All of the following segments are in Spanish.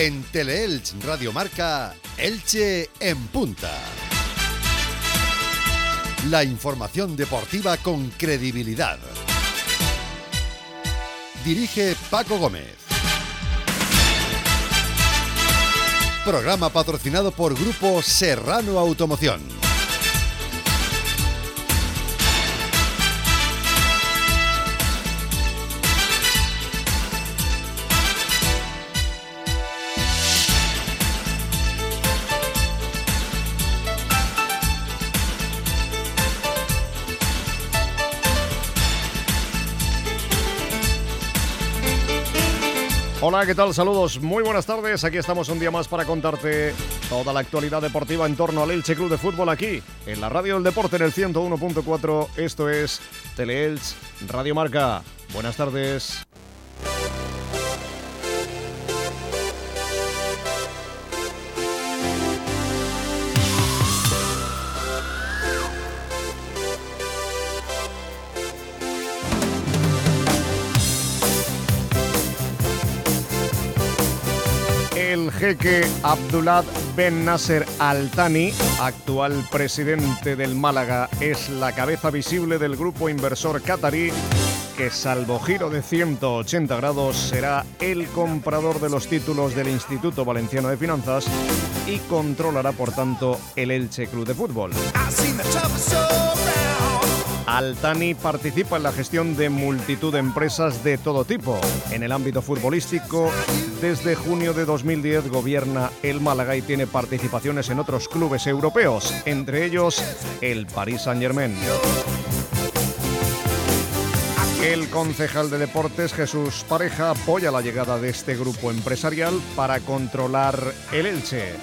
En Teleelch Radio Marca, Elche en punta. La información deportiva con credibilidad. Dirige Paco Gómez. Programa patrocinado por Grupo Serrano Automoción. Hola, ¿qué tal? Saludos, muy buenas tardes. Aquí estamos un día más para contarte toda la actualidad deportiva en torno al Elche Club de Fútbol aquí, en la Radio del Deporte en el 101.4. Esto es Teleelch Radio Marca. Buenas tardes. El jeque Abdullah Ben Nasser Al Thani, actual presidente del Málaga, es la cabeza visible del grupo inversor qatarí que, salvo giro de 180 grados, será el comprador de los títulos del Instituto Valenciano de Finanzas y controlará, por tanto, el Elche Club de Fútbol. Al Thani participa en la gestión de multitud de empresas de todo tipo. En el ámbito futbolístico, desde junio de 2010 gobierna el Málaga y tiene participaciones en otros clubes europeos, entre ellos el Paris Saint-Germain. El concejal de Deportes, Jesús Pareja, apoya la llegada de este grupo empresarial para controlar el Elche.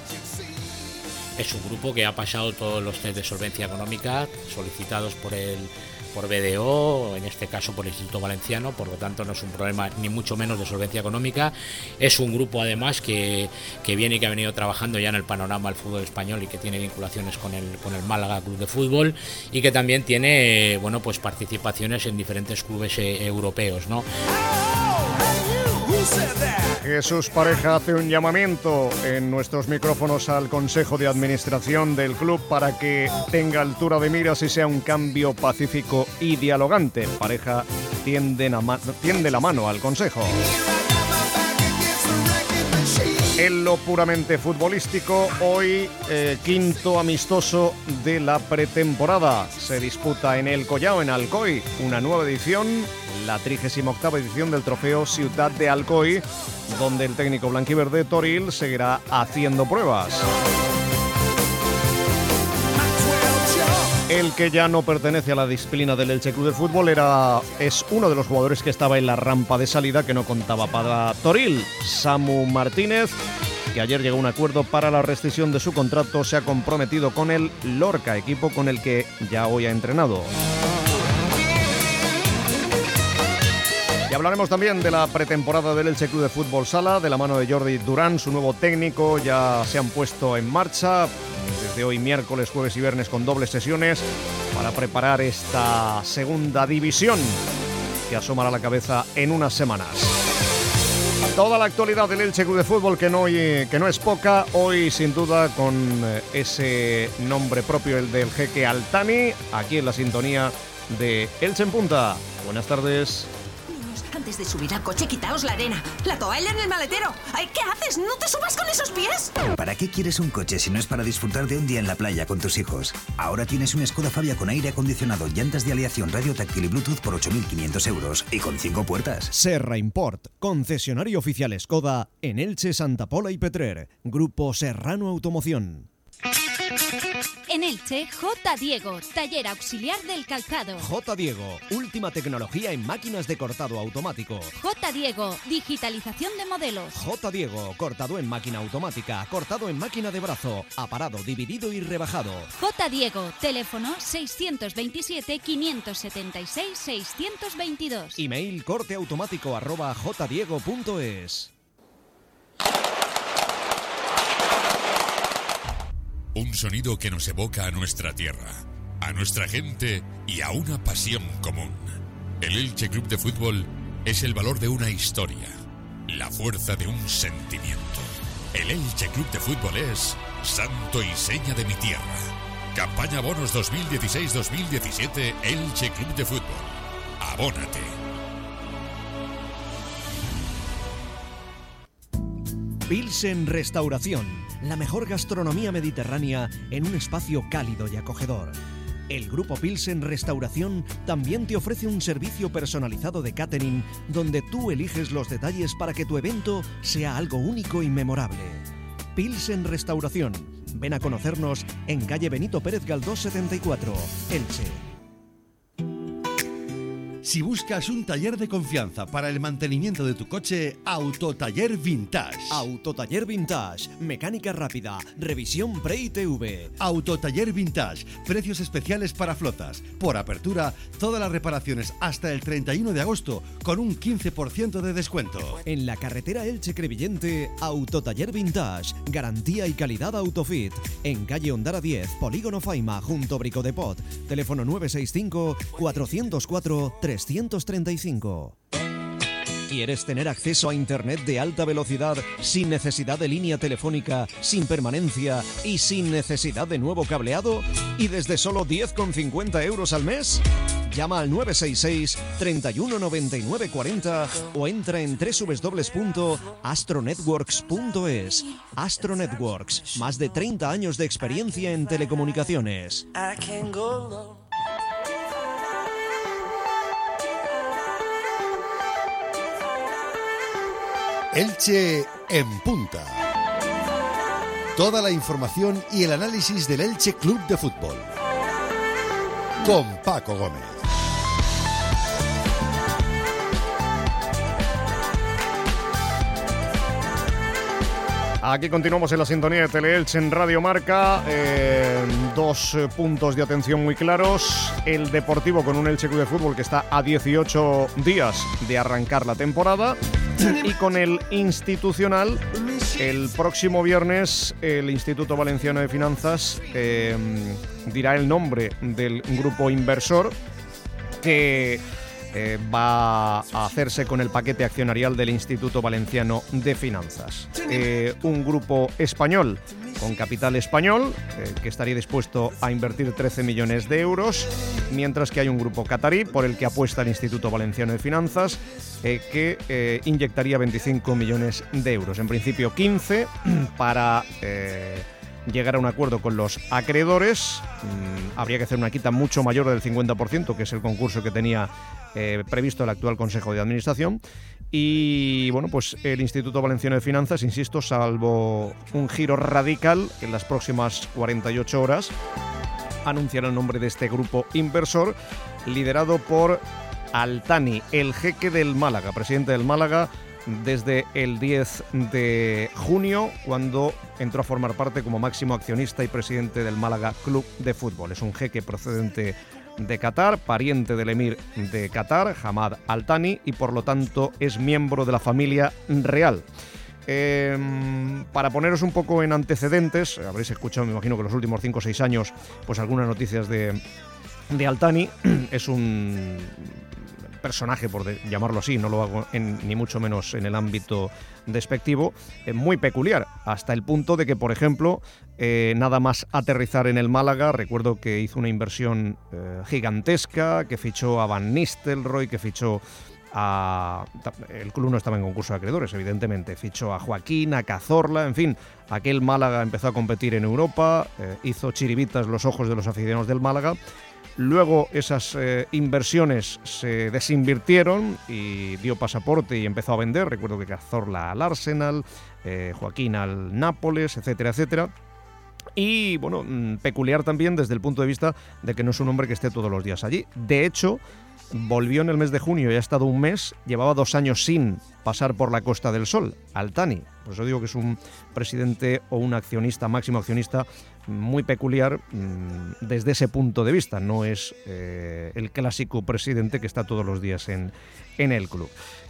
Es un grupo que ha pasado todos los test de solvencia económica solicitados por BDO, en este caso por el Instituto Valenciano, por lo tanto no es un problema ni mucho menos de solvencia económica. Es un grupo además que viene y que ha venido trabajando ya en el panorama del fútbol español y que tiene vinculaciones con el Málaga Club de Fútbol y que también tiene pues participaciones en diferentes clubes europeos, ¿no? Jesús Pareja hace un llamamiento en nuestros micrófonos al Consejo de Administración del club para que tenga altura de miras y sea un cambio pacífico y dialogante. Pareja tiende la mano al Consejo. En lo puramente futbolístico, hoy quinto amistoso de la pretemporada. Se disputa en El Collao, en Alcoy, una nueva edición, la 38ª edición del trofeo Ciutat de Alcoy, donde el técnico blanquiverde Toril seguirá haciendo pruebas. El que ya no pertenece a la disciplina del Elche Club de Fútbol es uno de los jugadores que estaba en la rampa de salida que no contaba para Toril. Samu Martínez, que ayer llegó a un acuerdo para la rescisión de su contrato, se ha comprometido con el Lorca, equipo con el que ya hoy ha entrenado. Y hablaremos también de la pretemporada del Elche Club de Fútbol Sala, de la mano de Jordi Durán, su nuevo técnico. Ya se han puesto en marcha desde hoy miércoles, jueves y viernes con dobles sesiones para preparar esta segunda división que asomará la cabeza en unas semanas. Toda la actualidad del Elche Club de Fútbol que no es poca, hoy sin duda con ese nombre propio, el del jeque Al Thani, aquí en la sintonía de Elche en Punta. Buenas tardes. Antes de subir al coche, quitaos la arena. La toalla en el maletero. Ay, ¿qué haces? ¿No te subas con esos pies? ¿Para qué quieres un coche si no es para disfrutar de un día en la playa con tus hijos? Ahora tienes un Skoda Fabia con aire acondicionado, llantas de aleación, radio táctil y Bluetooth por 8.500 euros y con 5 puertas. Serra Import, concesionario oficial Skoda en Elche, Santa Pola y Petrer. Grupo Serrano Automoción. En Elche, J. Diego, taller auxiliar del calzado. J. Diego, última tecnología en máquinas de cortado automático. J. Diego, digitalización de modelos. J. Diego, cortado en máquina automática, cortado en máquina de brazo, aparado, dividido y rebajado. J. Diego, teléfono 627-576-622. Email corteautomático@jdiego.es. Un sonido que nos evoca a nuestra tierra, a nuestra gente y a una pasión común. El Elche Club de Fútbol es el valor de una historia, la fuerza de un sentimiento. El Elche Club de Fútbol es santo y seña de mi tierra. Campaña bonos 2016-2017 Elche Club de Fútbol. Abónate. Pilsen Restauración, la mejor gastronomía mediterránea en un espacio cálido y acogedor. El Grupo Pilsen Restauración también te ofrece un servicio personalizado de catering donde tú eliges los detalles para que tu evento sea algo único y memorable. Pilsen Restauración. Ven a conocernos en calle Benito Pérez Galdós 74, Elche. Si buscas un taller de confianza para el mantenimiento de tu coche, Autotaller Vintage. Autotaller Vintage, mecánica rápida, revisión pre-ITV. Autotaller Vintage, precios especiales para flotas. Por apertura, todas las reparaciones hasta el 31 de agosto con un 15% de descuento. En la carretera Elche-Crevillente, Autotaller Vintage, garantía y calidad Autofit. En calle Ondara 10, Polígono Faima, junto Bricodepot. Teléfono 965 404 335. ¿Quieres tener acceso a Internet de alta velocidad sin necesidad de línea telefónica, sin permanencia y sin necesidad de nuevo cableado? ¿Y desde solo 10,50 euros al mes? Llama al 966 31 99 40 o entra en www.astronetworks.es. Astro Networks, más de 30 años de experiencia en telecomunicaciones. Elche en punta. Toda la información y el análisis del Elche Club de Fútbol. Con Paco Gómez. Aquí continuamos en la sintonía de Teleelche en Radio Marca. Dos puntos de atención muy claros. El Deportivo con un Elche Club de Fútbol que está a 18 días de arrancar la temporada. Y con el Institucional, el próximo viernes, el Instituto Valenciano de Finanzas dirá el nombre del grupo inversor que va a hacerse con el paquete accionarial del Instituto Valenciano de Finanzas. Un grupo español con capital español que estaría dispuesto a invertir 13 millones de euros, mientras que hay un grupo catarí por el que apuesta el Instituto Valenciano de Finanzas que inyectaría 25 millones de euros. En principio 15 para llegar a un acuerdo con los acreedores. Habría que hacer una quita mucho mayor del 50%, que es el concurso que tenía previsto el actual Consejo de Administración. Y bueno, pues el Instituto Valenciano de Finanzas, insisto, salvo un giro radical en las próximas 48 horas, anunciará el nombre de este grupo inversor liderado por Altani, el jeque del Málaga, presidente del Málaga desde el 10 de junio, cuando entró a formar parte como máximo accionista y presidente del Málaga Club de Fútbol. Es un jeque procedente de Qatar, pariente del emir de Qatar, Hamad Altani, y por lo tanto es miembro de la familia real. Para poneros un poco en antecedentes, habréis escuchado, me imagino que los últimos 5 o 6 años, pues algunas noticias de Altani. Es un personaje, por llamarlo así, no lo hago ni mucho menos en el ámbito despectivo, muy peculiar, hasta el punto de que, por ejemplo, nada más aterrizar en el Málaga, recuerdo que hizo una inversión gigantesca, que fichó a Van Nistelrooy, que fichó a... El club no estaba en concurso de acreedores, evidentemente, fichó a Joaquín, a Cazorla, en fin, aquel Málaga empezó a competir en Europa, hizo chiribitas los ojos de los aficionados del Málaga. Luego esas inversiones se desinvirtieron y dio pasaporte y empezó a vender. Recuerdo que Cazorla al Arsenal, Joaquín al Nápoles, etcétera, etcétera. Y bueno, peculiar también desde el punto de vista de que no es un hombre que esté todos los días allí. De hecho, volvió en el mes de junio y ha estado un mes, llevaba 2 años sin pasar por la Costa del Sol, Altani. Por eso digo que es un presidente o un accionista, máximo accionista, muy peculiar desde ese punto de vista. No es el clásico presidente que está todos los días en el club.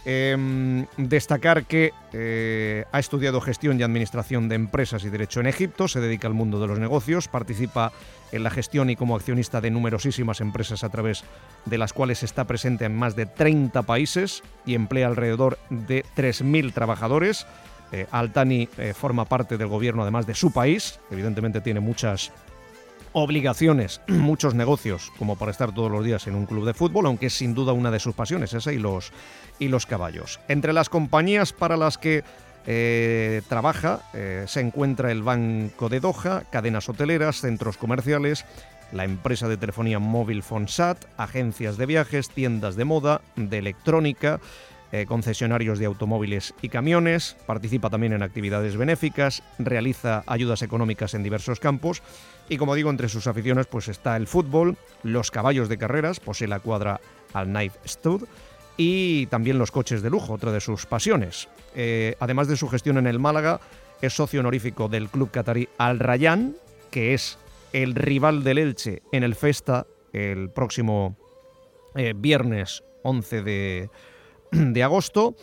Destacar que ha estudiado gestión y administración de empresas y derecho en Egipto, se dedica al mundo de los negocios, participa en la gestión y como accionista de numerosísimas empresas a través de las cuales está presente en más de 30 países y emplea alrededor de 3.000 trabajadores. Al-Thani forma parte del gobierno, además de su país. Evidentemente tiene muchas obligaciones, muchos negocios, como para estar todos los días en un club de fútbol, aunque es sin duda una de sus pasiones, esa y los caballos. Entre las compañías para las que trabaja se encuentra el Banco de Doha, cadenas hoteleras, centros comerciales, la empresa de telefonía móvil Fonsat, agencias de viajes, tiendas de moda, de electrónica, concesionarios de automóviles y camiones, participa también en actividades benéficas, realiza ayudas económicas en diversos campos y, como digo, entre sus aficiones pues está el fútbol, los caballos de carreras, posee la cuadra Al Naif Stud, y también los coches de lujo, otra de sus pasiones. Además de su gestión en el Málaga, es socio honorífico del club catarí Al Rayyan, que es el rival del Elche en el Festa el próximo viernes 11 de agosto.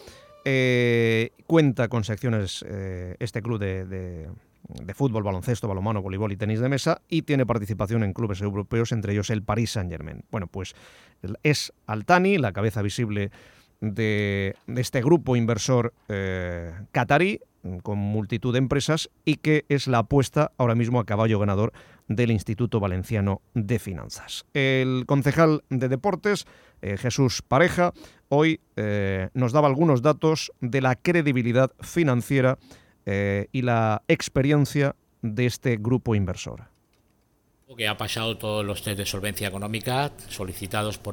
Cuenta con secciones este club de fútbol, baloncesto, balonmano, voleibol y tenis de mesa, y tiene participación en clubes europeos, entre ellos el Paris Saint-Germain. Bueno, pues es Al-Thani, la cabeza visible de este grupo inversor catarí, con multitud de empresas, y que es la apuesta ahora mismo a caballo ganador del Instituto Valenciano de Finanzas. El concejal de Deportes, Jesús Pareja, hoy nos daba algunos datos de la credibilidad financiera y la experiencia de este grupo inversor. Que ha pasado todos los test de solvencia económica solicitados por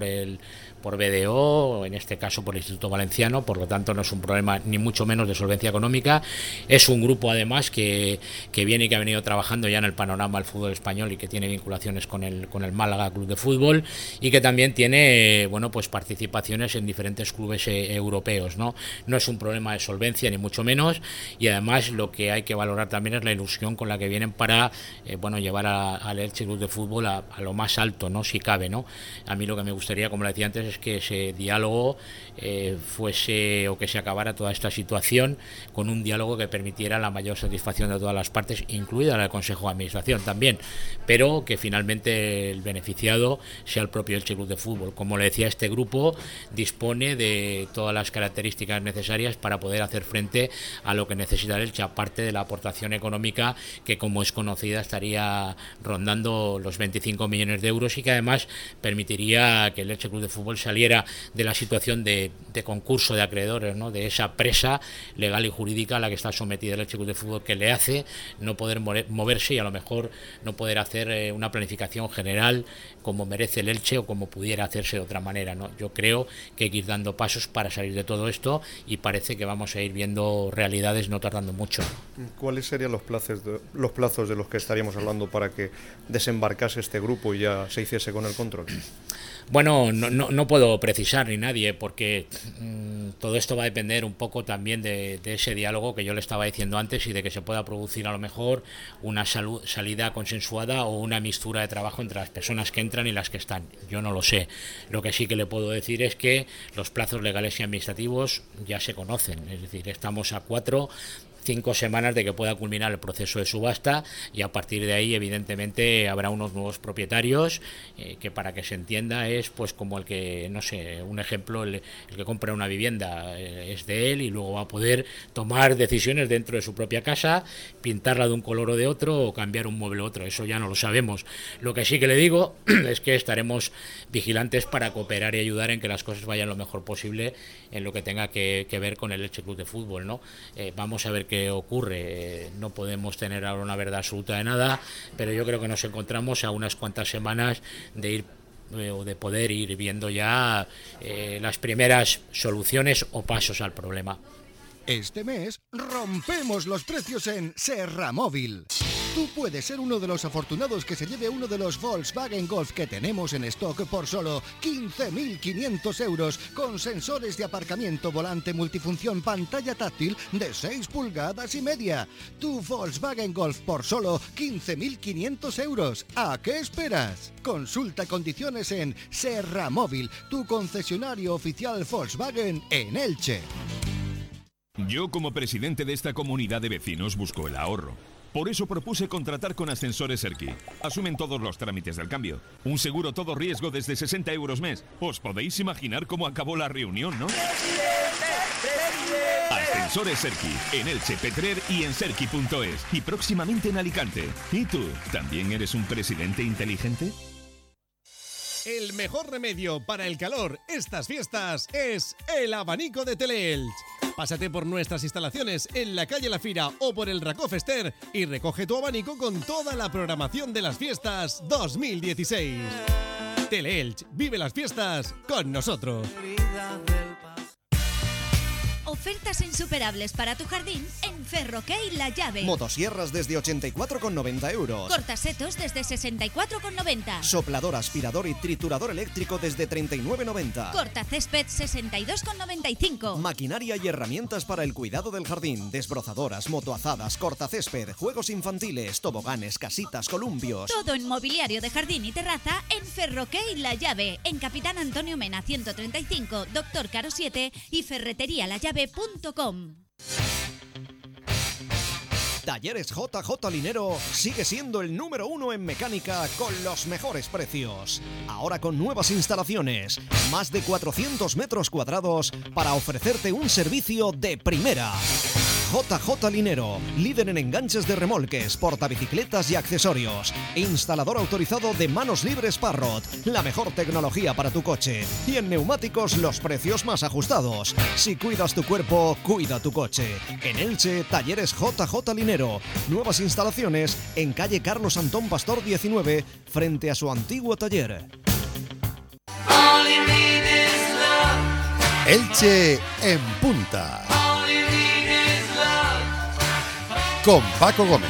BDO, en este caso por el Instituto Valenciano, por lo tanto no es un problema ni mucho menos de solvencia económica. Es un grupo además que viene y que ha venido trabajando ya en el panorama del fútbol español y que tiene vinculaciones con el Málaga Club de Fútbol, y que también tiene pues participaciones en diferentes clubes europeos, ¿no? No es un problema de solvencia ni mucho menos, y además lo que hay que valorar también es la ilusión con la que vienen para llevar al Elche Club de Fútbol a lo más alto, ¿no? Si cabe, ¿no? A mí lo que me gustaría, como le decía antes, es que ese diálogo fuese, o que se acabara toda esta situación con un diálogo que permitiera la mayor satisfacción de todas las partes, incluida la del Consejo de Administración también, pero que finalmente el beneficiado sea el propio Elche Club de Fútbol. Como le decía, este grupo dispone de todas las características necesarias para poder hacer frente a lo que necesita el Elche, aparte de la aportación económica que, como es conocida, estaría rondando los 25 millones de euros, y que además permitiría que el Elche Club de Fútbol saliera de la situación de concurso de acreedores, ¿no? De esa presa legal y jurídica a la que está sometida el Elche Club de Fútbol, que le hace no poder moverse y a lo mejor no poder hacer una planificación general como merece el Elche o como pudiera hacerse de otra manera, ¿no? Yo creo que hay que ir dando pasos para salir de todo esto, y parece que vamos a ir viendo realidades no tardando mucho. ¿Cuáles serían los plazos de los que estaríamos hablando para que desembarcase este grupo y ya se hiciese con el control? Bueno, no puedo precisar ni nadie, porque todo esto va a depender un poco también de ese diálogo que yo le estaba diciendo antes, y de que se pueda producir a lo mejor una salida consensuada o una mixtura de trabajo entre las personas que entran y las que están. Yo no lo sé. Lo que sí que le puedo decir es que los plazos legales y administrativos ya se conocen, es decir, estamos a 5 semanas de que pueda culminar el proceso de subasta, y a partir de ahí evidentemente habrá unos nuevos propietarios que, para que se entienda, es pues como el que, no sé, un ejemplo, el que compra una vivienda es de él, y luego va a poder tomar decisiones dentro de su propia casa, pintarla de un color o de otro, o cambiar un mueble u otro. Eso ya no lo sabemos. Lo que sí que le digo es que estaremos vigilantes para cooperar y ayudar en que las cosas vayan lo mejor posible en lo que tenga que ver con el Elche Club de Fútbol, ¿no? Vamos a ver qué ocurre. No podemos tener ahora una verdad absoluta de nada, pero yo creo que nos encontramos a unas cuantas semanas de poder ir viendo ya las primeras soluciones o pasos al problema. Este mes rompemos los precios en Serra Móvil. Tú puedes ser uno de los afortunados que se lleve uno de los Volkswagen Golf que tenemos en stock por solo 15.500 euros, con sensores de aparcamiento, volante multifunción, pantalla táctil de 6,5 pulgadas. Tu Volkswagen Golf por solo 15.500 euros. ¿A qué esperas? Consulta condiciones en Serra Móvil, tu concesionario oficial Volkswagen en Elche. Yo, como presidente de esta comunidad de vecinos, busco el ahorro. Por eso propuse contratar con Ascensores Erqui. Asumen todos los trámites del cambio. Un seguro todo riesgo desde 60 euros mes. Os podéis imaginar cómo acabó la reunión, ¿no? Ascensores Serki, en Elche, Petrer y en serki.es. Y próximamente en Alicante. ¿Y tú, también eres un presidente inteligente? El mejor remedio para el calor estas fiestas es el abanico de Teleelch. Pásate por nuestras instalaciones en la calle La Fira o por el Racó Fester y recoge tu abanico con toda la programación de las fiestas 2016. Teleelch, vive las fiestas con nosotros. Ofertas insuperables para tu jardín en Ferroquey La Llave. Motosierras desde 84,90 euros. Cortasetos desde 64,90. Soplador, aspirador y triturador eléctrico desde 39,90. Cortacésped 62,95. Maquinaria y herramientas para el cuidado del jardín. Desbrozadoras, motoazadas, cortacésped, juegos infantiles, toboganes, casitas, columpios. Todo en mobiliario de jardín y terraza en Ferroquey La Llave. En Capitán Antonio Mena 135, Doctor Caro 7 y ferreterialallave.com. Talleres JJ Linero sigue siendo el número 1 en mecánica con los mejores precios. Ahora con nuevas instalaciones, más de 400 metros cuadrados para ofrecerte un servicio de primera. JJ Linero, líder en enganches de remolques, portabicicletas y accesorios. Instalador autorizado de Manos Libres Parrot, la mejor tecnología para tu coche. Y en neumáticos los precios más ajustados. Si cuidas tu cuerpo, cuida tu coche. En Elche, Talleres JJ Linero. Nuevas instalaciones en calle Carlos Antón Pastor 19, frente a su antiguo taller. Elche en punta. Con Paco Gómez.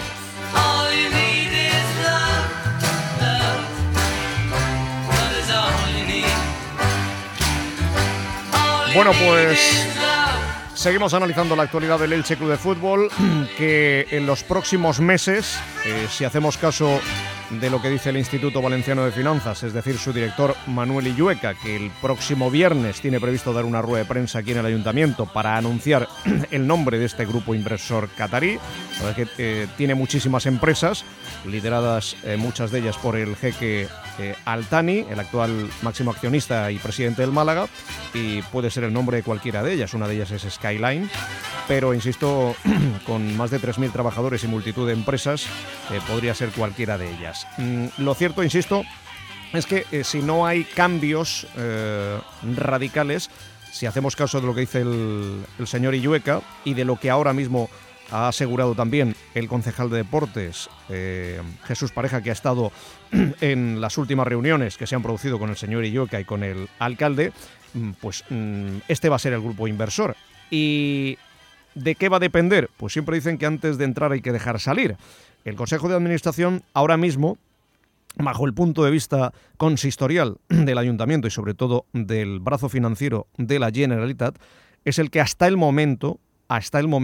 Bueno, pues seguimos analizando la actualidad del Elche Club de Fútbol, que en los próximos meses, si hacemos caso de lo que dice el Instituto Valenciano de Finanzas, es decir, su director Manuel Illueca, que el próximo viernes tiene previsto dar una rueda de prensa aquí en el Ayuntamiento para anunciar el nombre de este grupo inversor catarí. La verdad es que tiene muchísimas empresas, lideradas muchas de ellas por el jeque Al Thani, el actual máximo accionista y presidente del Málaga, y puede ser el nombre de cualquiera de ellas. Una de ellas es Skyline, pero insisto, con más de 3.000 trabajadores y multitud de empresas, podría ser cualquiera de ellas. Lo cierto, insisto, es que si no hay cambios radicales, si hacemos caso de lo que dice el señor Illueca y de lo que ahora mismo ha asegurado también el concejal de Deportes, Jesús Pareja, que ha estado en las últimas reuniones que se han producido con el señor Illueca y con el alcalde, pues este va a ser el grupo inversor. ¿Y de qué va a depender? Pues siempre dicen que antes de entrar hay que dejar salir. El Consejo de Administración ahora mismo, bajo el punto de vista consistorial del Ayuntamiento y sobre todo del brazo financiero de la Generalitat, es el que hasta el momento, a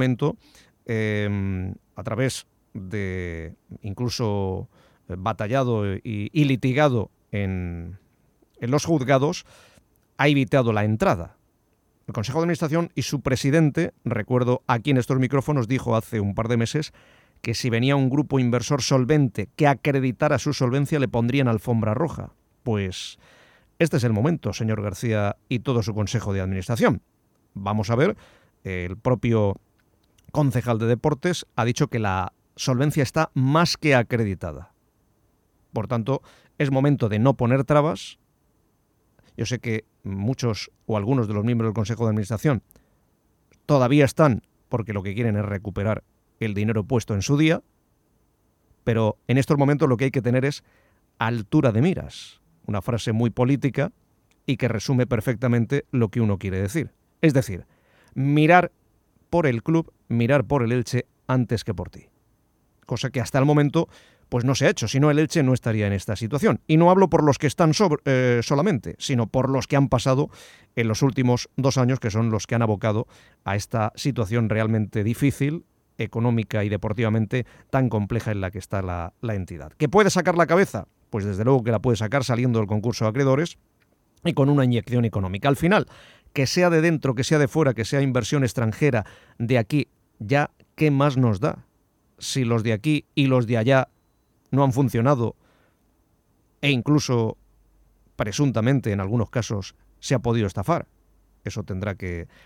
través de incluso batallado y litigado en los juzgados, ha evitado la entrada. El Consejo de Administración y su presidente, recuerdo aquí en estos micrófonos, dijo hace un par de meses que si venía un grupo inversor solvente que acreditara su solvencia le pondrían alfombra roja. Pues este es el momento, señor García y todo su Consejo de Administración. Vamos a ver, el propio concejal de Deportes ha dicho que la solvencia está más que acreditada. Por tanto, es momento de no poner trabas. Yo sé que muchos o algunos de los miembros del Consejo de Administración todavía están porque lo que quieren es recuperar el dinero puesto en su día, pero en estos momentos lo que hay que tener es altura de miras, una frase muy política y que resume perfectamente lo que uno quiere decir. Es decir, mirar por el club, mirar por el Elche antes que por ti. Cosa que hasta el momento pues no se ha hecho, si no el Elche no estaría en esta situación. Y no hablo por los que están solamente, sino por los que han pasado en los últimos 2 años, que son los que han abocado a esta situación realmente difícil, económica y deportivamente tan compleja en la que está la entidad. ¿Que puede sacar la cabeza? Pues desde luego que la puede sacar saliendo del concurso de acreedores y con una inyección económica. Al final, que sea de dentro, que sea de fuera, que sea inversión extranjera de aquí, ya, ¿qué más nos da? Si los de aquí y los de allá no han funcionado e incluso presuntamente en algunos casos se ha podido estafar. Eso tendrá que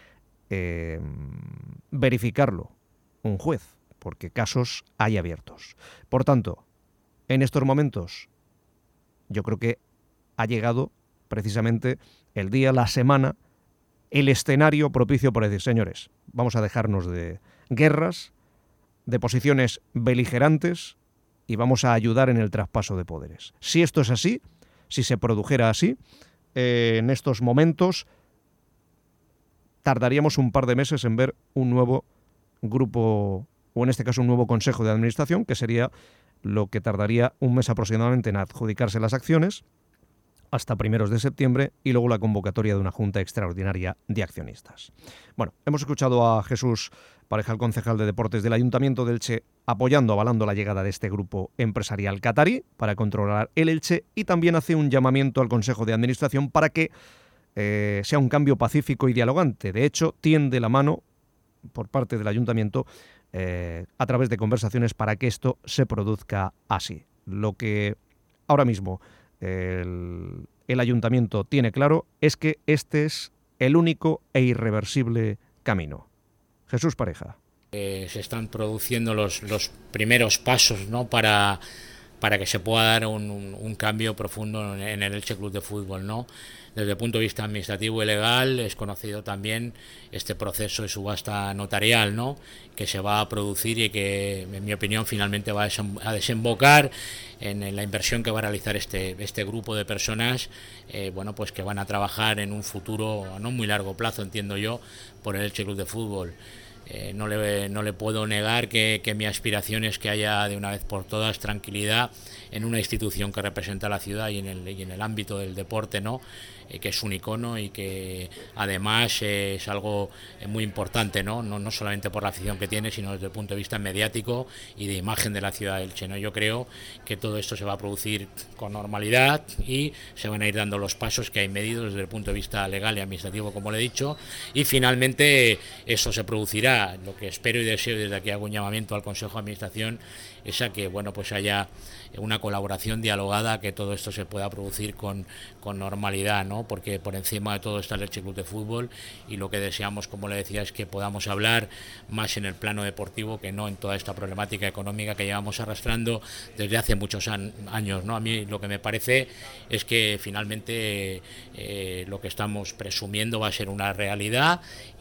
verificarlo un juez, porque casos hay abiertos. Por tanto, en estos momentos, yo creo que ha llegado precisamente el día, la semana, el escenario propicio para decir, señores, vamos a dejarnos de guerras, de posiciones beligerantes y vamos a ayudar en el traspaso de poderes. Si esto es así, si se produjera así, en estos momentos tardaríamos un par de meses en ver un nuevo grupo, o en este caso un nuevo consejo de administración, que sería lo que tardaría un mes aproximadamente en adjudicarse las acciones, hasta primeros de septiembre, y luego la convocatoria de una junta extraordinaria de accionistas. Bueno, hemos escuchado a Jesús Pareja, el concejal de Deportes del Ayuntamiento de Elche, apoyando, avalando la llegada de este grupo empresarial catarí para controlar el Elche, y también hace un llamamiento al Consejo de Administración para que sea un cambio pacífico y dialogante. De hecho, tiende la mano por parte del Ayuntamiento a través de conversaciones para que esto se produzca así. Lo que ahora mismo el Ayuntamiento tiene claro es que este es el único e irreversible camino. Jesús Pareja. Se están produciendo los primeros pasos, ¿no?, para que se pueda dar un cambio profundo en el Elche Club de Fútbol, ¿no? Desde el punto de vista administrativo y legal es conocido también este proceso de subasta notarial, ¿no?, que se va a producir y que, en mi opinión, finalmente va a desembocar en la inversión que va a realizar este grupo de personas, bueno, pues que van a trabajar en un futuro a no muy largo plazo, entiendo yo, por el Elche Club de Fútbol. No le puedo negar que mi aspiración es que haya de una vez por todas tranquilidad en una institución que representa a la ciudad y en el ámbito del deporte, ¿no?, que es un icono y que además es algo muy importante, ¿no? No solamente por la afición que tiene, sino desde el punto de vista mediático y de imagen de la ciudad de Elche, ¿no? Yo creo que todo esto se va a producir con normalidad y se van a ir dando los pasos que hay medidos desde el punto de vista legal y administrativo, como le he dicho, y finalmente eso se producirá. Lo que espero y deseo, desde aquí hago un llamamiento al Consejo de Administración, es a que, bueno, pues haya una colaboración dialogada, que todo esto se pueda producir con normalidad, ¿no? Porque por encima de todo está el Elche Club de Fútbol, y lo que deseamos, como le decía, es que podamos hablar más en el plano deportivo que no en toda esta problemática económica que llevamos arrastrando desde hace muchos años, ¿no? A mí lo que me parece es que finalmente lo que estamos presumiendo va a ser una realidad,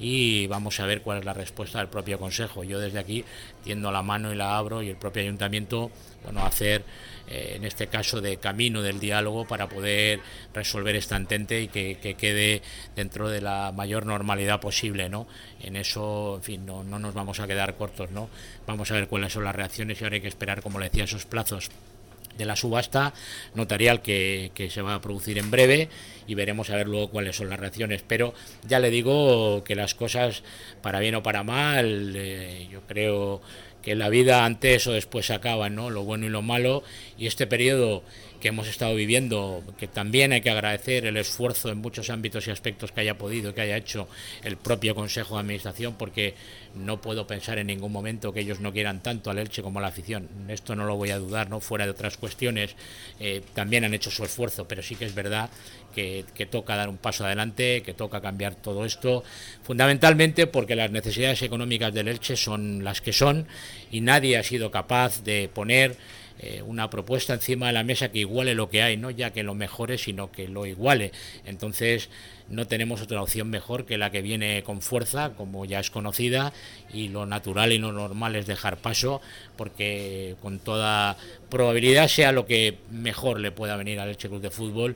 y vamos a ver cuál es la respuesta del propio Consejo. Yo desde aquí tiendo la mano y la abro, y el propio Ayuntamiento, bueno, hacer en este caso de camino del diálogo para poder resolver esta entente y que quede dentro de la mayor normalidad posible, ¿no? En eso, en fin, no nos vamos a quedar cortos, ¿no? Vamos a ver cuáles son las reacciones, y ahora hay que esperar, como le decía, esos plazos de la subasta notarial que se va a producir en breve, y veremos a ver luego cuáles son las reacciones. Pero ya le digo que las cosas, para bien o para mal, yo creo que la vida antes o después se acaban, ¿no? Lo bueno y lo malo, y este periodo que hemos estado viviendo, que también hay que agradecer el esfuerzo en muchos ámbitos y aspectos que haya podido, que haya hecho el propio Consejo de Administración, porque no puedo pensar en ningún momento que ellos no quieran tanto al Elche como a la afición. Esto no lo voy a dudar, ¿no? Fuera de otras cuestiones, también han hecho su esfuerzo, pero sí que es verdad que toca dar un paso adelante, que toca cambiar todo esto, fundamentalmente porque las necesidades económicas del Elche son las que son, y nadie ha sido capaz de poner una propuesta encima de la mesa que iguale lo que hay, no ya que lo mejore, sino que lo iguale. Entonces no tenemos otra opción mejor que la que viene con fuerza, como ya es conocida, y lo natural y lo normal es dejar paso, porque con toda probabilidad sea lo que mejor le pueda venir al Elche Club de Fútbol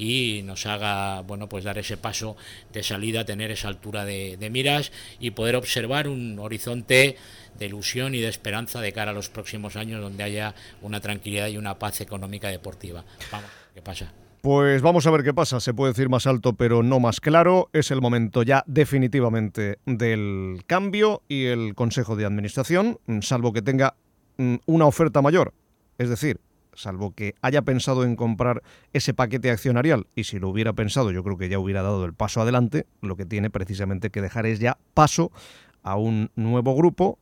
y nos haga, bueno, pues dar ese paso de salida, tener esa altura de miras y poder observar un horizonte de ilusión y de esperanza de cara a los próximos años, donde haya una tranquilidad y una paz económica deportiva. Vamos, ¿qué pasa? Pues vamos a ver qué pasa. Se puede decir más alto, pero no más claro. Es el momento ya definitivamente del cambio, y el Consejo de Administración, salvo que tenga una oferta mayor, es decir, salvo que haya pensado en comprar ese paquete accionarial, y si lo hubiera pensado yo creo que ya hubiera dado el paso adelante, lo que tiene precisamente que dejar es ya paso a un nuevo grupo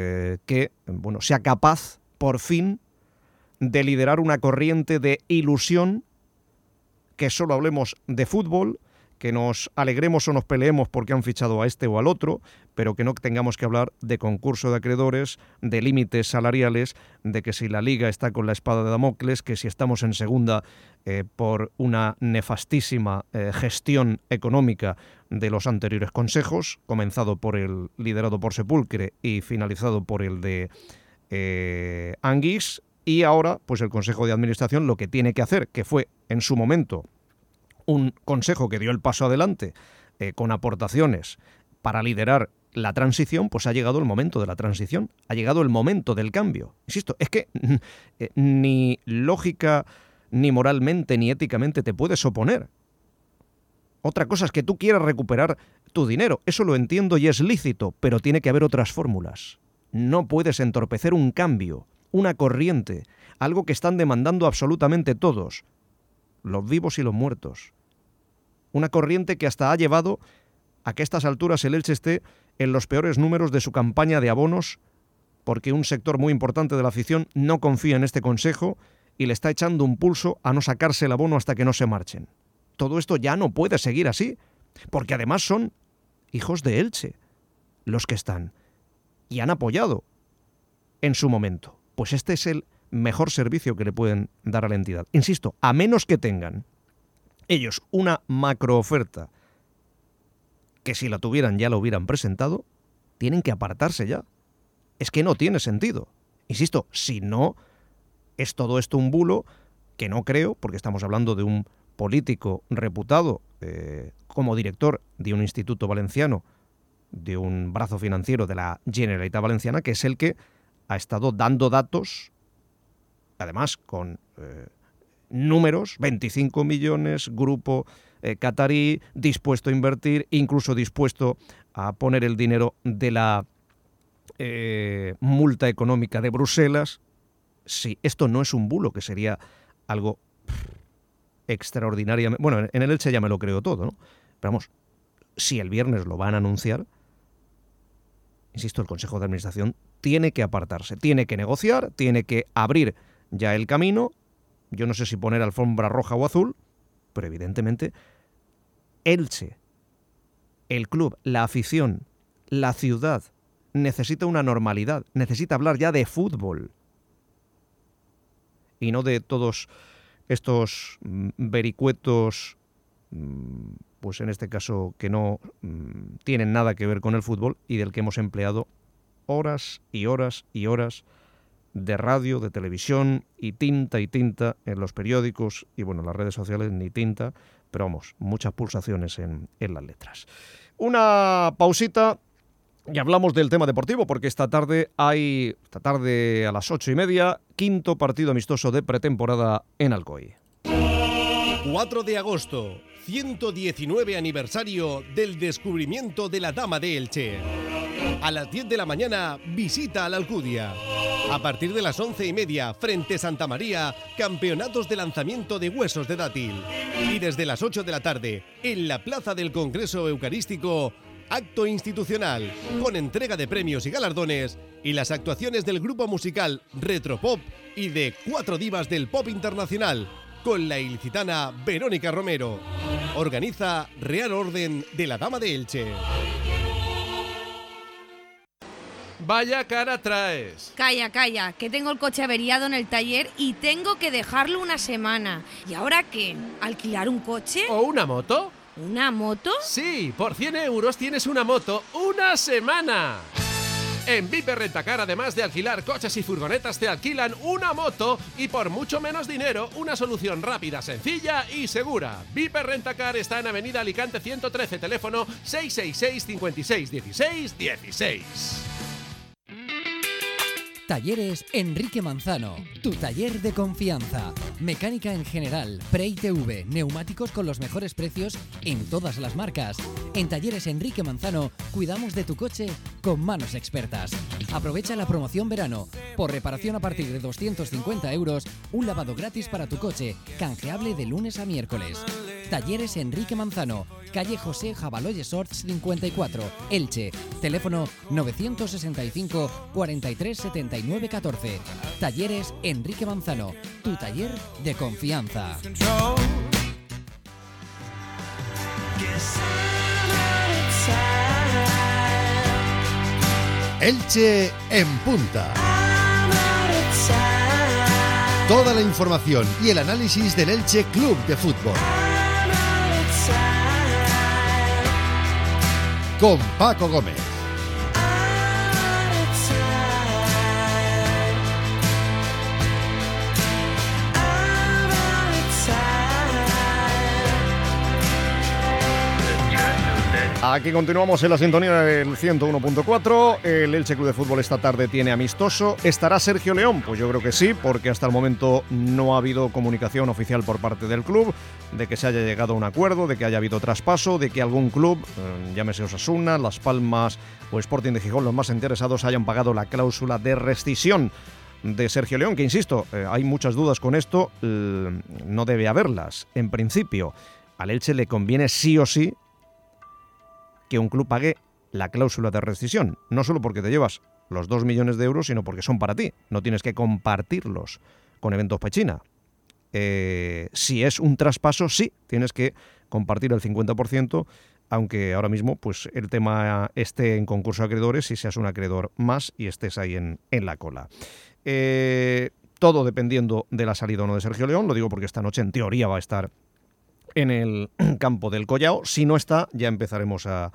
que, bueno, sea capaz por fin de liderar una corriente de ilusión, que solo hablemos de fútbol, que nos alegremos o nos peleemos porque han fichado a este o al otro, pero que no tengamos que hablar de concurso de acreedores, de límites salariales, de que si la Liga está con la espada de Damocles, que si estamos en segunda por una nefastísima gestión económica de los anteriores consejos, comenzado por el liderado por Sepulcre y finalizado por el de Anguix, y ahora pues el Consejo de Administración lo que tiene que hacer, que fue en su momento un consejo que dio el paso adelante con aportaciones para liderar la transición, pues ha llegado el momento de la transición, ha llegado el momento del cambio. Insisto, es que ni lógica, ni moralmente, ni éticamente te puedes oponer. Otra cosa es que tú quieras recuperar tu dinero, eso lo entiendo y es lícito, pero tiene que haber otras fórmulas. No puedes entorpecer un cambio, una corriente, algo que están demandando absolutamente todos, los vivos y los muertos. Una corriente que hasta ha llevado a que a estas alturas el Elche esté en los peores números de su campaña de abonos, porque un sector muy importante de la afición no confía en este consejo y le está echando un pulso a no sacarse el abono hasta que no se marchen. Todo esto ya no puede seguir así, porque además son hijos de Elche los que están y han apoyado en su momento. Pues este es el mejor servicio que le pueden dar a la entidad. Insisto, a menos que tengan ellos una macrooferta que si la tuvieran ya la hubieran presentado, tienen que apartarse ya. Es que no tiene sentido. Insisto, si no, es todo esto un bulo que no creo, porque estamos hablando de un político reputado como director de un instituto valenciano, de un brazo financiero de la Generalitat Valenciana, que es el que ha estado dando datos, además con números, 25 millones, grupo catarí, dispuesto a invertir, incluso dispuesto a poner el dinero de la multa económica de Bruselas. Sí, esto no es un bulo, que sería algo extraordinariamente... Bueno, en el Elche ya me lo creo todo, ¿no? Pero vamos, si el viernes lo van a anunciar, insisto, el Consejo de Administración tiene que apartarse, tiene que negociar, tiene que abrir ya el camino. Yo no sé si poner alfombra roja o azul, pero evidentemente Elche, el club, la afición, la ciudad, necesita una normalidad, necesita hablar ya de fútbol y no de todos estos vericuetos, pues en este caso que no tienen nada que ver con el fútbol y del que hemos empleado horas y horas y horas de radio, de televisión y tinta en los periódicos y bueno, en las redes sociales ni tinta, pero vamos, muchas pulsaciones en las letras. Una pausita y hablamos del tema deportivo, porque esta tarde a las 8:30, quinto partido amistoso de pretemporada en Alcoy. 4 de agosto, 119 aniversario del descubrimiento de la Dama de Elche. A las 10 de la mañana, visita a la Alcudia. A partir de las 11:30, frente Santa María, campeonatos de lanzamiento de huesos de dátil. Y desde las 8 de la tarde, en la Plaza del Congreso Eucarístico, acto institucional, con entrega de premios y galardones, y las actuaciones del grupo musical Retropop y de 4 divas del pop internacional, con la ilicitana Verónica Romero. Organiza Real Orden de la Dama de Elche. Vaya cara traes. Calla, que tengo el coche averiado en el taller y tengo que dejarlo una semana. ¿Y ahora qué? ¿Alquilar un coche? ¿O una moto? ¿Una moto? Sí, por 100 euros tienes una moto una semana. En Viper Rentacar, además de alquilar coches y furgonetas, te alquilan una moto y por mucho menos dinero, una solución rápida, sencilla y segura. Viper Rentacar está en Avenida Alicante 113, teléfono 666 56 16 16. Talleres Enrique Manzano, tu taller de confianza. Mecánica en general, pre-ITV, neumáticos con los mejores precios en todas las marcas. En Talleres Enrique Manzano cuidamos de tu coche con manos expertas. Aprovecha la promoción verano. Por reparación a partir de 250 euros, un lavado gratis para tu coche, canjeable de lunes a miércoles. Talleres Enrique Manzano, calle José Jabaloyes Sorts 54, Elche. Teléfono 965 43 79 14. Talleres Enrique Manzano, tu taller de confianza. Elche en punta. Toda la información y el análisis del Elche Club de Fútbol. Con Paco Gómez. Aquí continuamos en la sintonía del 101.4. El Elche Club de Fútbol esta tarde tiene amistoso. ¿Estará Sergio León? Pues yo creo que sí, porque hasta el momento no ha habido comunicación oficial por parte del club de que se haya llegado a un acuerdo, de que haya habido traspaso, de que algún club, llámese Osasuna, Las Palmas o Sporting de Gijón, los más interesados, hayan pagado la cláusula de rescisión de Sergio León, que insisto, hay muchas dudas con esto, no debe haberlas. En principio, al Elche le conviene sí o sí que un club pague la cláusula de rescisión, no solo porque te llevas los 2 millones de euros, sino porque son para ti, no tienes que compartirlos con Eventos Pechina. Si es un traspaso, sí, tienes que compartir el 50%, aunque ahora mismo pues el tema esté en concurso de acreedores y seas un acreedor más y estés ahí en la cola. Todo dependiendo de la salida o no de Sergio León, lo digo porque esta noche en teoría va a estar en el campo del Collao. Si no está, ya empezaremos a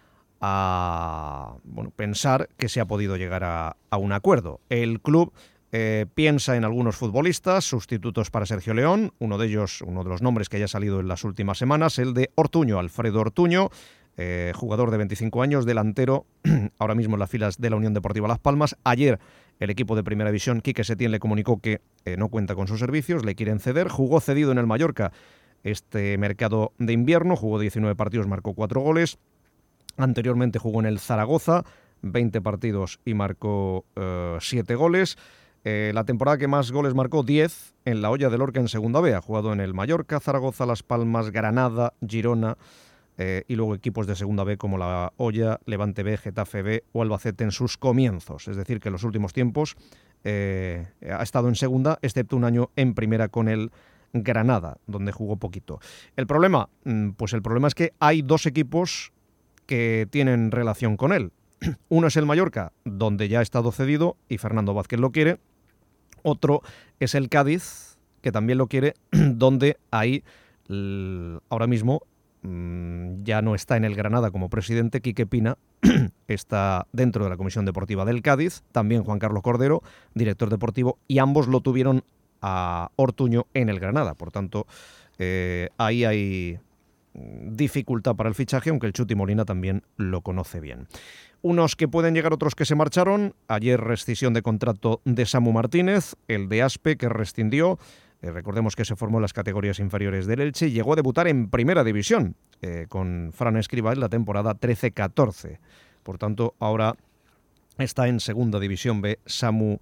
pensar que se ha podido llegar a un acuerdo. El club piensa en algunos futbolistas, sustitutos para Sergio León, uno de ellos, uno de los nombres que haya salido en las últimas semanas, el de Ortuño, Alfredo Ortuño, jugador de 25 años, delantero, ahora mismo en las filas de la Unión Deportiva Las Palmas. Ayer el equipo de Primera División, Quique Setién, le comunicó que no cuenta con sus servicios, le quieren ceder. Jugó cedido en el Mallorca este mercado de invierno, jugó 19 partidos, marcó 4 goles. Anteriormente jugó en el Zaragoza, 20 partidos y marcó 7 goles. La temporada que más goles marcó, 10, en la Hoya de Lorca en Segunda B. Ha jugado en el Mallorca, Zaragoza, Las Palmas, Granada, Girona y luego equipos de Segunda B como la Hoya, Levante B, Getafe B o Albacete en sus comienzos. Es decir, que en los últimos tiempos ha estado en Segunda, excepto un año en Primera con el Granada, donde jugó poquito. El problema es que hay dos equipos que tienen relación con él. Uno es el Mallorca, donde ya ha estado cedido y Fernando Vázquez lo quiere. Otro es el Cádiz, que también lo quiere, donde ahí ahora mismo ya no está en el Granada como presidente. Quique Pina está dentro de la Comisión Deportiva del Cádiz, también Juan Carlos Cordero, director deportivo, y ambos lo tuvieron a Ortuño en el Granada. Por tanto, ahí hay dificultad para el fichaje, aunque el Chuti Molina también lo conoce bien. Unos que pueden llegar, otros que se marcharon. Ayer rescisión de contrato de Samu Martínez, el de Aspe, que rescindió. Recordemos que se formó en las categorías inferiores del Elche y llegó a debutar en Primera División con Fran Escribá en la temporada 13-14. Por tanto, ahora está en Segunda División B Samu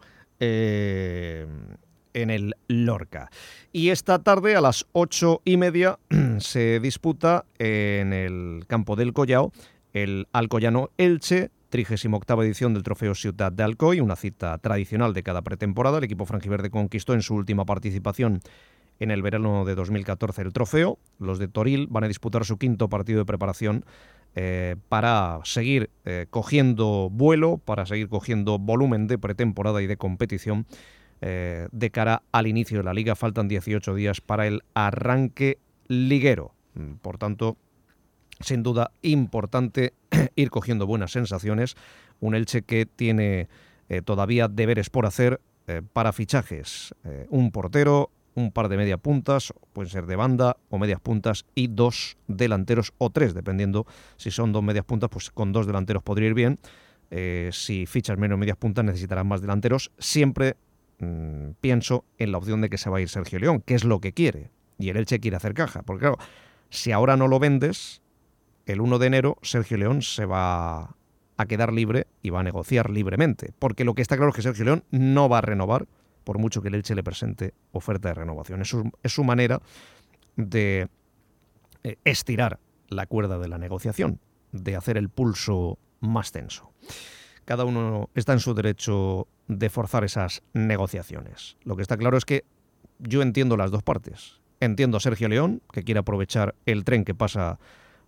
en el Lorca. Y esta tarde a las 8:30 se disputa en el campo del Collao el Alcoyano Elche, 38ª edición del Trofeo Ciutat de Alcoy, una cita tradicional de cada pretemporada. El equipo franjiverde conquistó en su última participación en el verano de 2014 el trofeo. Los de Toril van a disputar su quinto partido de preparación para seguir cogiendo vuelo, para seguir cogiendo volumen de pretemporada y de competición de cara al inicio de la Liga. Faltan 18 días para el arranque liguero. Por tanto, sin duda importante ir cogiendo buenas sensaciones. Un Elche que tiene todavía deberes por hacer para fichajes. Un portero, un par de media puntas, pueden ser de banda o medias puntas, y 2 delanteros o 3, dependiendo si son 2 medias puntas, pues con 2 delanteros podría ir bien. Si fichas menos medias puntas necesitarán más delanteros. Siempre pienso en la opción de que se va a ir Sergio León, que es lo que quiere, y el Elche quiere hacer caja, porque claro, si ahora no lo vendes, el 1 de enero Sergio León se va a quedar libre y va a negociar libremente, porque lo que está claro es que Sergio León no va a renovar, por mucho que el Elche le presente oferta de renovación. Es su manera de estirar la cuerda de la negociación, de hacer el pulso más tenso. Cada uno está en su derecho de forzar esas negociaciones. Lo que está claro es que yo entiendo las dos partes. Entiendo a Sergio León, que quiere aprovechar el tren que pasa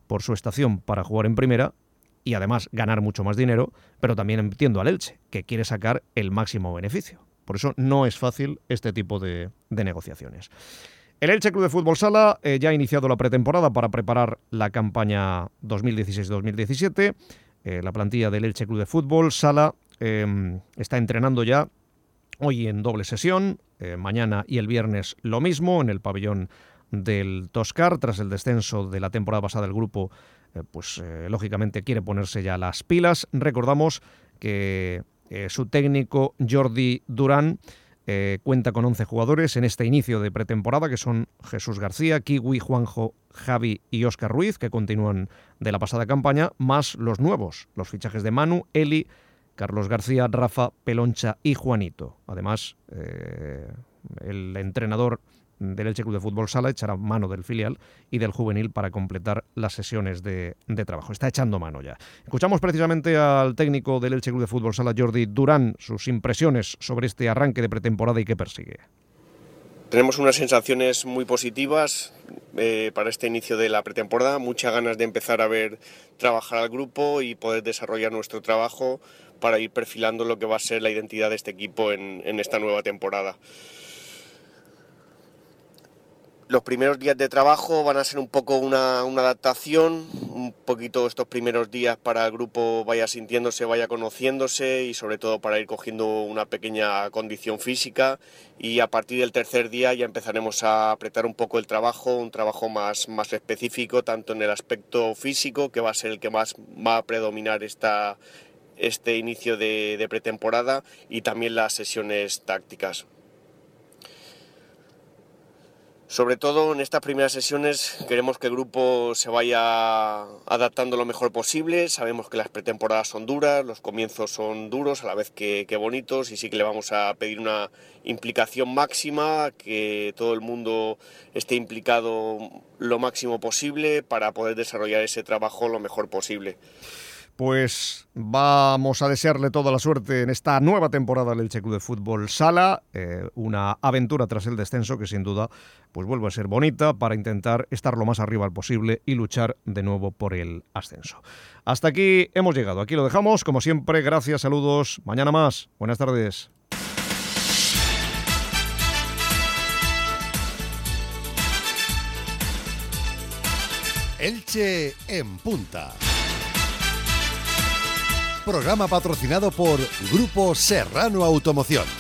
por su estación para jugar en primera y además ganar mucho más dinero, pero también entiendo al Elche, que quiere sacar el máximo beneficio. Por eso no es fácil este tipo de negociaciones. El Elche Club de Fútbol Sala ya ha iniciado la pretemporada para preparar la campaña 2016-2017. La plantilla del Elche Club de Fútbol Sala está entrenando ya hoy en doble sesión, mañana y el viernes lo mismo en el pabellón del Toscar. Tras el descenso de la temporada pasada, el grupo lógicamente quiere ponerse ya las pilas. Recordamos que su técnico Jordi Durán cuenta con 11 jugadores en este inicio de pretemporada, que son Jesús García, Kiwi, Juanjo, Javi y Óscar Ruiz, que continúan de la pasada campaña, más los nuevos, los fichajes de Manu, Eli, Carlos García, Rafa, Peloncha y Juanito. Además, el entrenador del Elche Club de Fútbol Sala echará mano del filial y del juvenil para completar las sesiones de trabajo. Está echando mano ya. Escuchamos precisamente al técnico del Elche Club de Fútbol Sala, Jordi Durán, sus impresiones sobre este arranque de pretemporada y qué persigue. Tenemos unas sensaciones muy positivas para este inicio de la pretemporada, muchas ganas de empezar a ver trabajar al grupo y poder desarrollar nuestro trabajo para ir perfilando lo que va a ser la identidad de este equipo en esta nueva temporada. Los primeros días de trabajo van a ser un poco una adaptación, un poquito estos primeros días para el grupo vaya sintiéndose, vaya conociéndose y sobre todo para ir cogiendo una pequeña condición física, y a partir del tercer día ya empezaremos a apretar un poco el trabajo, un trabajo más específico, tanto en el aspecto físico, que va a ser el que más va a predominar este inicio de pretemporada, y también las sesiones tácticas. Sobre todo en estas primeras sesiones queremos que el grupo se vaya adaptando lo mejor posible. Sabemos que las pretemporadas son duras, los comienzos son duros a la vez que bonitos, y sí que le vamos a pedir una implicación máxima, que todo el mundo esté implicado lo máximo posible para poder desarrollar ese trabajo lo mejor posible. Pues vamos a desearle toda la suerte en esta nueva temporada del Elche Club de Fútbol Sala, una aventura tras el descenso que sin duda pues vuelve a ser bonita para intentar estar lo más arriba posible y luchar de nuevo por el ascenso. Hasta aquí hemos llegado, aquí lo dejamos, como siempre, gracias, saludos, mañana más, buenas tardes. Elche en Punta. Programa patrocinado por Grupo Serrano Automoción.